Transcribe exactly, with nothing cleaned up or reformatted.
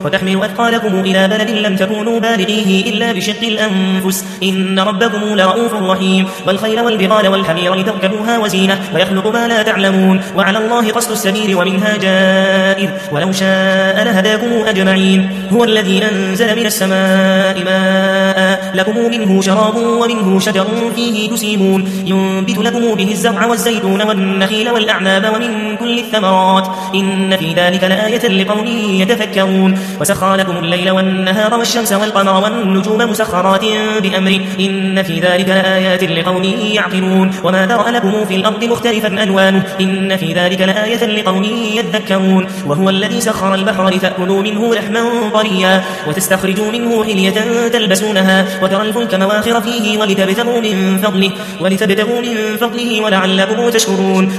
وتحمل أثقالكم إلى بلد لم تكونوا بالغيه إلا بشق الأنفس إن ربكم لرؤوف رحيم والخيل والبغال والحمير لتركبوها وزينة ويخلق ما لا تعلمون وعلى الله قصد السبيل ومنها جائر ولو شاء لهداكم أجمعين هو الذي أنزل من السماء ماء لكم منه شراب ومنه شجر فيه تسيمون ينبت لكم به الزرع والزيتون والنخيل والأعناب ومن كل الثمرات إن في ذلك لآية لقوم يتفكرون وسخر لكم الليل والنهار والشمس والقمر والنجوم مسخرات بأمره إن في ذلك لآيات لقوم يعقلون وما ذرأ لكم في الأرض مختلفا ألوانه إن في ذلك لآية لقوم يذكرون وهو الذي سخر البحر لتأكلوا منه لحما طريا وتستخرجوا منه حلية تلبسونها وترى الفلك مواخر فيه ولتبتغوا من فضله ولتبتغوا من فضله ولعلكم تشكرون